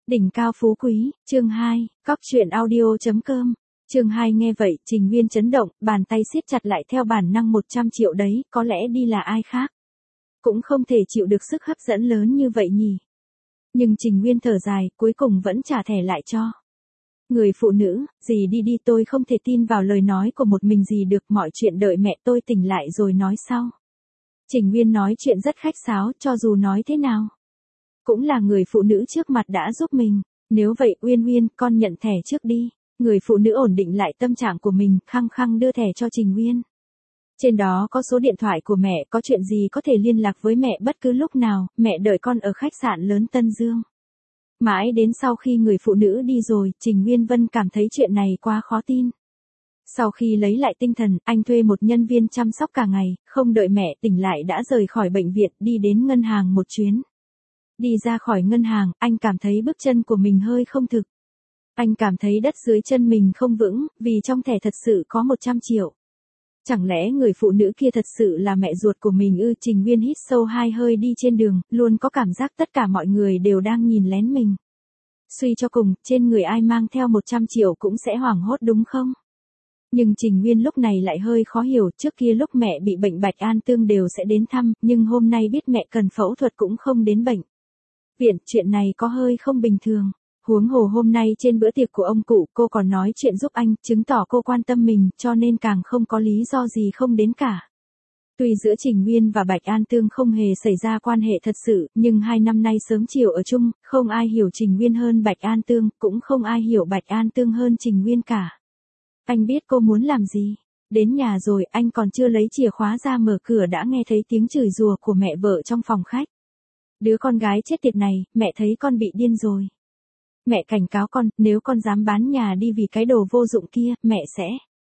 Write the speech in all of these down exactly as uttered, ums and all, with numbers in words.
Đỉnh cao phú quý, chương hai, cóc truyện audio chấm com. Chương hai nghe vậy, Trình Nguyên chấn động, bàn tay siết chặt lại theo bản năng một trăm triệu đấy, có lẽ đi là ai khác. Cũng không thể chịu được sức hấp dẫn lớn như vậy nhỉ. Nhưng Trình Nguyên thở dài, cuối cùng vẫn trả thẻ lại cho. Người phụ nữ, gì đi đi tôi không thể tin vào lời nói của một mình gì được, mọi chuyện đợi mẹ tôi tỉnh lại rồi nói sau. Trình Nguyên nói chuyện rất khách sáo, cho dù nói thế nào. Cũng là người phụ nữ trước mặt đã giúp mình, nếu vậy Uyên Uyên, con nhận thẻ trước đi. Người phụ nữ ổn định lại tâm trạng của mình, khăng khăng đưa thẻ cho Trình Nguyên. Trên đó có số điện thoại của mẹ, có chuyện gì có thể liên lạc với mẹ bất cứ lúc nào, mẹ đợi con ở khách sạn lớn Tân Dương. Mãi đến sau khi người phụ nữ đi rồi, Trình Nguyên Vân cảm thấy chuyện này quá khó tin. Sau khi lấy lại tinh thần, anh thuê một nhân viên chăm sóc cả ngày, không đợi mẹ tỉnh lại đã rời khỏi bệnh viện, đi đến ngân hàng một chuyến. Đi ra khỏi ngân hàng, anh cảm thấy bước chân của mình hơi không thực. Anh cảm thấy đất dưới chân mình không vững, vì trong thẻ thật sự có một trăm triệu. Chẳng lẽ người phụ nữ kia thật sự là mẹ ruột của mình ư? Trình Nguyên hít sâu hai hơi đi trên đường, luôn có cảm giác tất cả mọi người đều đang nhìn lén mình. Suy cho cùng, trên người ai mang theo một trăm triệu cũng sẽ hoảng hốt đúng không? Nhưng Trình Nguyên lúc này lại hơi khó hiểu, trước kia lúc mẹ bị bệnh Bạch An Tương đều sẽ đến thăm, nhưng hôm nay biết mẹ cần phẫu thuật cũng không đến bệnh viện, chuyện này có hơi không bình thường. Huống hồ hôm nay trên bữa tiệc của ông cụ, cô còn nói chuyện giúp anh, chứng tỏ cô quan tâm mình, cho nên càng không có lý do gì không đến cả. Tuy giữa Trình Nguyên và Bạch An Tương không hề xảy ra quan hệ thật sự, nhưng hai năm nay sớm chiều ở chung, không ai hiểu Trình Nguyên hơn Bạch An Tương, cũng không ai hiểu Bạch An Tương hơn Trình Nguyên cả. Anh biết cô muốn làm gì. Đến nhà rồi, anh còn chưa lấy chìa khóa ra mở cửa đã nghe thấy tiếng chửi rủa của mẹ vợ trong phòng khách. Đứa con gái chết tiệt này, mẹ thấy con bị điên rồi. Mẹ cảnh cáo con, nếu con dám bán nhà đi vì cái đồ vô dụng kia, mẹ sẽ...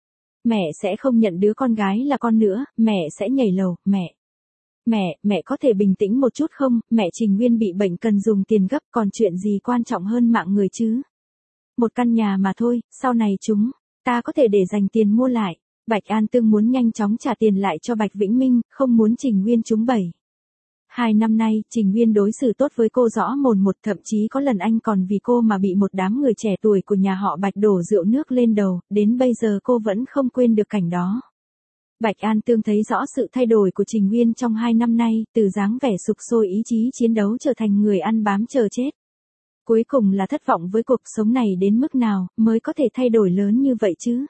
Mẹ sẽ không nhận đứa con gái là con nữa, mẹ sẽ nhảy lầu, mẹ. Mẹ, mẹ có thể bình tĩnh một chút không, mẹ Trình Nguyên bị bệnh cần dùng tiền gấp, còn chuyện gì quan trọng hơn mạng người chứ? Một căn nhà mà thôi, sau này chúng ta có thể để dành tiền mua lại. Bạch An Tương muốn nhanh chóng trả tiền lại cho Bạch Vĩnh Minh, không muốn Trình Nguyên trúng bẫy. Hai năm nay, Trình Nguyên đối xử tốt với cô rõ mồn một, thậm chí có lần anh còn vì cô mà bị một đám người trẻ tuổi của nhà họ Bạch đổ rượu nước lên đầu, đến bây giờ cô vẫn không quên được cảnh đó. Bạch An Tương thấy rõ sự thay đổi của Trình Nguyên trong hai năm nay, từ dáng vẻ sục sôi ý chí chiến đấu trở thành người ăn bám chờ chết. Cuối cùng là thất vọng với cuộc sống này đến mức nào, mới có thể thay đổi lớn như vậy chứ?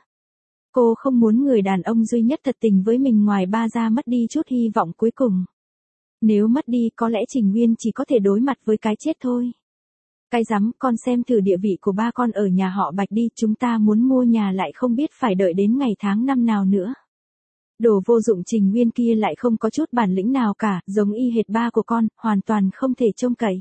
Cô không muốn người đàn ông duy nhất thật tình với mình ngoài ba ra mất đi chút hy vọng cuối cùng. Nếu mất đi có lẽ Trình Nguyên chỉ có thể đối mặt với cái chết thôi. Cái rắm, con xem thử địa vị của ba con ở nhà họ Bạch đi, chúng ta muốn mua nhà lại không biết phải đợi đến ngày tháng năm nào nữa. Đồ vô dụng Trình Nguyên kia lại không có chút bản lĩnh nào cả, giống y hệt ba của con, hoàn toàn không thể trông cậy.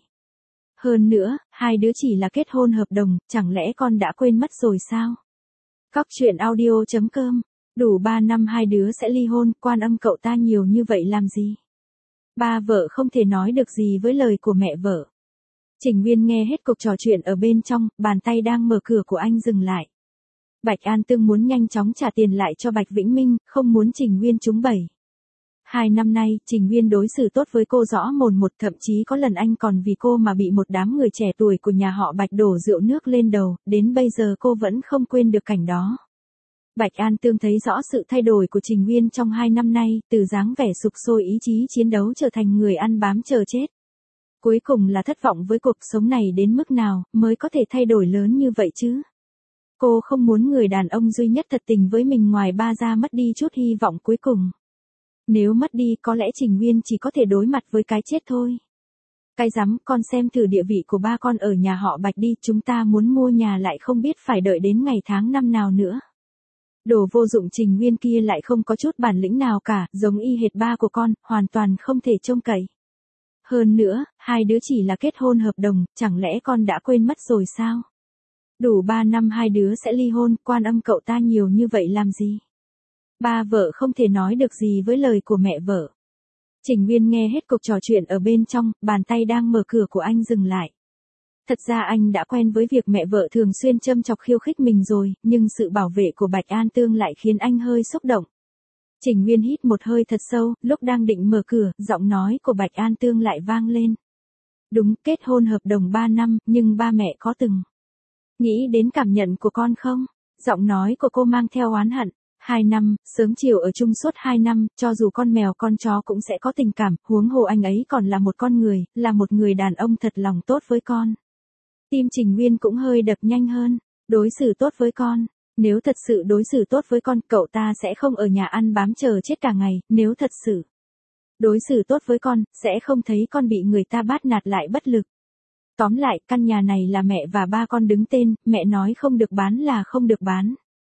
Hơn nữa, hai đứa chỉ là kết hôn hợp đồng, chẳng lẽ con đã quên mất rồi sao? Cóc truyện audio chấm com, đủ ba năm hai đứa sẽ ly hôn, quan âm cậu ta nhiều như vậy làm gì? Ba vợ không thể nói được gì với lời của mẹ vợ. Trình Nguyên nghe hết cuộc trò chuyện ở bên trong, bàn tay đang mở cửa của anh dừng lại. Bạch An Tương muốn nhanh chóng trả tiền lại cho Bạch Vĩnh Minh, không muốn Trình Nguyên trúng bẫy. Hai năm nay, Trình Nguyên đối xử tốt với cô rõ mồn một, thậm chí có lần anh còn vì cô mà bị một đám người trẻ tuổi của nhà họ Bạch đổ rượu nước lên đầu, đến bây giờ cô vẫn không quên được cảnh đó. Bạch An Tương thấy rõ sự thay đổi của Trình Nguyên trong hai năm nay, từ dáng vẻ sục sôi ý chí chiến đấu trở thành người ăn bám chờ chết. Cuối cùng là thất vọng với cuộc sống này đến mức nào, mới có thể thay đổi lớn như vậy chứ? Cô không muốn người đàn ông duy nhất thật tình với mình ngoài ba ra mất đi chút hy vọng cuối cùng. Nếu mất đi có lẽ Trình Nguyên chỉ có thể đối mặt với cái chết thôi. Cái rắm, con xem thử địa vị của ba con ở nhà họ Bạch đi, chúng ta muốn mua nhà lại không biết phải đợi đến ngày tháng năm nào nữa. Đồ vô dụng Trình Nguyên kia lại không có chút bản lĩnh nào cả, giống y hệt ba của con, hoàn toàn không thể trông cậy. Hơn nữa, hai đứa chỉ là kết hôn hợp đồng, chẳng lẽ con đã quên mất rồi sao? Đủ ba năm hai đứa sẽ ly hôn, quan âm cậu ta nhiều như vậy làm gì? Ba vợ không thể nói được gì với lời của mẹ vợ. Trình Nguyên nghe hết cuộc trò chuyện ở bên trong, bàn tay đang mở cửa của anh dừng lại. Thật ra anh đã quen với việc mẹ vợ thường xuyên châm chọc khiêu khích mình rồi, nhưng sự bảo vệ của Bạch An Tương lại khiến anh hơi xúc động. Trình Nguyên hít một hơi thật sâu, lúc đang định mở cửa, giọng nói của Bạch An Tương lại vang lên. Đúng, kết hôn hợp đồng ba năm, nhưng ba mẹ có từng nghĩ đến cảm nhận của con không? Giọng nói của cô mang theo oán hận. Hai năm, sớm chiều ở chung suốt hai năm, cho dù con mèo con chó cũng sẽ có tình cảm, huống hồ anh ấy còn là một con người, là một người đàn ông thật lòng tốt với con. Tim Trình Nguyên cũng hơi đập nhanh hơn. Đối xử tốt với con. Nếu thật sự đối xử tốt với con, cậu ta sẽ không ở nhà ăn bám chờ chết cả ngày, nếu thật sự đối xử tốt với con, sẽ không thấy con bị người ta bắt nạt lại bất lực. Tóm lại, căn nhà này là mẹ và ba con đứng tên, mẹ nói không được bán là không được bán.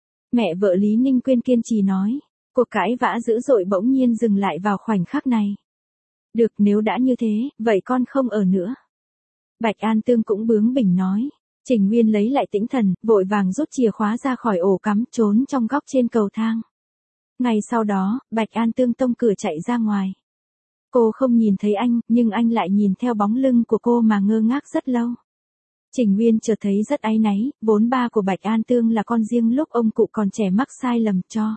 Mẹ vợ Lý Ninh Quyên kiên trì nói. Cuộc cãi vã dữ dội bỗng nhiên dừng lại vào khoảnh khắc này. Được, nếu đã như thế, vậy con không ở nữa. Bạch An Tương cũng bướng bỉnh nói. Trình Nguyên lấy lại tĩnh thần, vội vàng rút chìa khóa ra khỏi ổ cắm, trốn trong góc trên cầu thang. Ngày sau đó, Bạch An Tương tông cửa chạy ra ngoài. Cô không nhìn thấy anh, nhưng anh lại nhìn theo bóng lưng của cô mà ngơ ngác rất lâu. Trình Nguyên chợt thấy rất áy náy, vốn ba của Bạch An Tương là con riêng lúc ông cụ còn trẻ mắc sai lầm cho.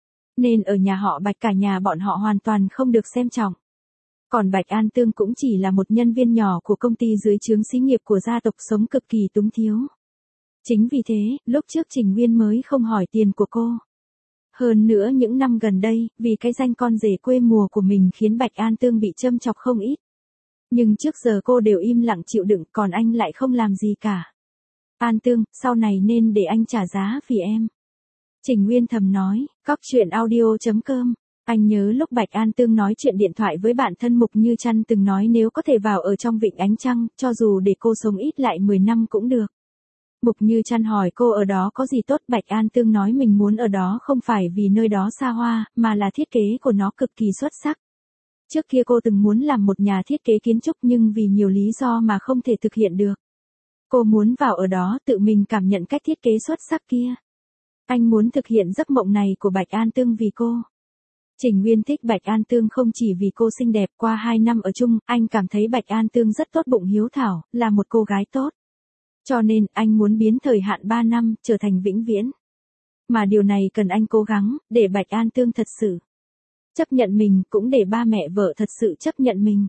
Nên ở nhà họ Bạch cả nhà bọn họ hoàn toàn không được xem trọng. Còn Bạch An Tương cũng chỉ là một nhân viên nhỏ của công ty dưới trướng xí nghiệp của gia tộc sống cực kỳ túng thiếu. Chính vì thế, lúc trước Trình Nguyên mới không hỏi tiền của cô. Hơn nữa những năm gần đây, vì cái danh con rể quê mùa của mình khiến Bạch An Tương bị châm chọc không ít. Nhưng trước giờ cô đều im lặng chịu đựng, còn anh lại không làm gì cả. An Tương, sau này nên để anh trả giá vì em. Trình Nguyên thầm nói, cóc truyện audio chấm com. Anh nhớ lúc Bạch An Tương nói chuyện điện thoại với bạn thân Mục Như Trăn từng nói nếu có thể vào ở trong Vịnh Ánh Trăng, cho dù để cô sống ít lại mười năm cũng được. Mục Như Trăn hỏi cô ở đó có gì tốt, Bạch An Tương nói mình muốn ở đó không phải vì nơi đó xa hoa, mà là thiết kế của nó cực kỳ xuất sắc. Trước kia cô từng muốn làm một nhà thiết kế kiến trúc nhưng vì nhiều lý do mà không thể thực hiện được. Cô muốn vào ở đó tự mình cảm nhận cách thiết kế xuất sắc kia. Anh muốn thực hiện giấc mộng này của Bạch An Tương vì cô. Trình Nguyên thích Bạch An Tương không chỉ vì cô xinh đẹp, qua hai năm ở chung, anh cảm thấy Bạch An Tương rất tốt bụng hiếu thảo, là một cô gái tốt. Cho nên, anh muốn biến thời hạn ba năm, trở thành vĩnh viễn. Mà điều này cần anh cố gắng, để Bạch An Tương thật sự chấp nhận mình, cũng để ba mẹ vợ thật sự chấp nhận mình.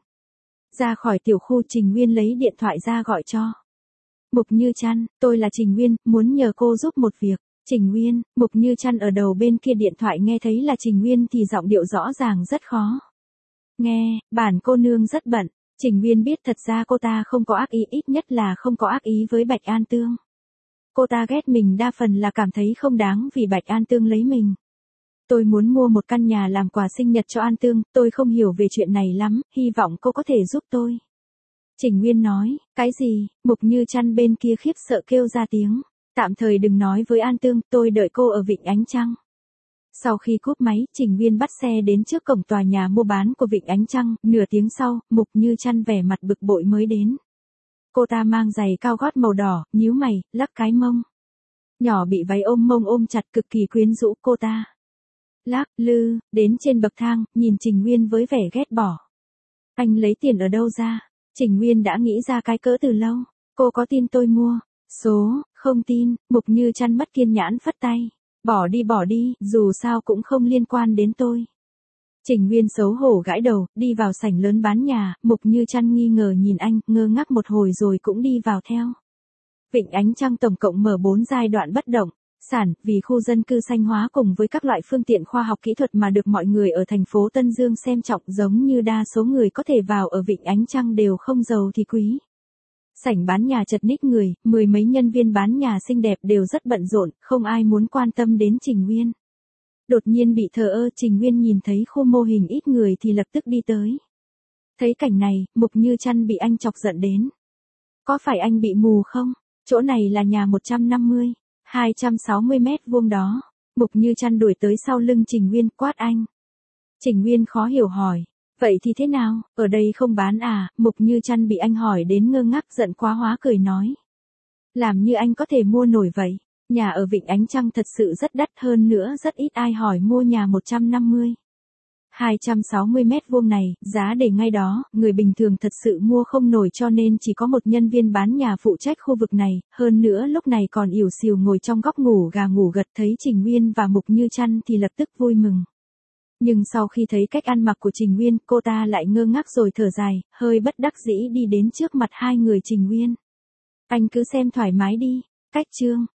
Ra khỏi tiểu khu, Trình Nguyên lấy điện thoại ra gọi cho Mục Như Trăn, tôi là Trình Nguyên, muốn nhờ cô giúp một việc. Trình Nguyên, Mục Như Trăn ở đầu bên kia điện thoại nghe thấy là Trình Nguyên thì giọng điệu rõ ràng rất khó nghe, bản cô nương rất bận. Trình Nguyên biết thật ra cô ta không có ác ý, ít nhất là không có ác ý với Bạch An Tương. Cô ta ghét mình đa phần là cảm thấy không đáng vì Bạch An Tương lấy mình. Tôi muốn mua một căn nhà làm quà sinh nhật cho An Tương, tôi không hiểu về chuyện này lắm, hy vọng cô có thể giúp tôi. Trình Nguyên nói, cái gì? Mục Như Trăn bên kia khiếp sợ kêu ra tiếng. Tạm thời đừng nói với An Tương, tôi đợi cô ở Vịnh Ánh Trăng. Sau khi cúp máy, Trình Nguyên bắt xe đến trước cổng tòa nhà mua bán của Vịnh Ánh Trăng, nửa tiếng sau, Mục Như Trăn vẻ mặt bực bội mới đến. Cô ta mang giày cao gót màu đỏ, nhíu mày, lắc cái mông. Nhỏ bị váy ôm mông ôm chặt cực kỳ quyến rũ, cô ta lắc lư, đến trên bậc thang, nhìn Trình Nguyên với vẻ ghét bỏ. Anh lấy tiền ở đâu ra? Trình Nguyên đã nghĩ ra cái cỡ từ lâu. Cô có tin tôi mua? Số, không tin, Mục Như Trăn mất kiên nhẫn phất tay. Bỏ đi bỏ đi, dù sao cũng không liên quan đến tôi. Trình Nguyên xấu hổ gãi đầu, đi vào sảnh lớn bán nhà, Mục Như Trăn nghi ngờ nhìn anh, ngơ ngác một hồi rồi cũng đi vào theo. Vịnh Ánh Trăng tổng cộng mở bốn giai đoạn bất động sản, vì khu dân cư xanh hóa cùng với các loại phương tiện khoa học kỹ thuật mà được mọi người ở thành phố Tân Dương xem trọng, giống như đa số người có thể vào ở Vịnh Ánh Trăng đều không giàu thì quý. Sảnh bán nhà chật ních người, mười mấy nhân viên bán nhà xinh đẹp đều rất bận rộn, không ai muốn quan tâm đến Trình Nguyên. Đột nhiên bị thờ ơ, Trình Nguyên nhìn thấy khu mô hình ít người thì lập tức đi tới. Thấy cảnh này, Mục Như Trăn bị anh chọc giận đến. Có phải anh bị mù không? Chỗ này là nhà một trăm năm mươi, hai trăm sáu mươi mét vuông đó. Mục Như Trăn đuổi tới sau lưng Trình Nguyên, quát anh. Trình Nguyên khó hiểu hỏi. Vậy thì thế nào, ở đây không bán à? Mục Như Trăn bị anh hỏi đến ngơ ngác, giận quá hóa cười nói. Làm như anh có thể mua nổi vậy. Nhà ở Vịnh Ánh Trăng thật sự rất đắt, hơn nữa rất ít ai hỏi mua nhà một trăm năm mươi, hai trăm sáu mươi mét vuông này, giá để ngay đó, người bình thường thật sự mua không nổi, cho nên chỉ có một nhân viên bán nhà phụ trách khu vực này, hơn nữa lúc này còn ỉu xìu ngồi trong góc ngủ gà ngủ gật, thấy Trình Nguyên và Mục Như Trăn thì lập tức vui mừng. Nhưng sau khi thấy cách ăn mặc của Trình Nguyên, cô ta lại ngơ ngác rồi thở dài, hơi bất đắc dĩ đi đến trước mặt hai người Trình Nguyên. Anh cứ xem thoải mái đi. Cách chương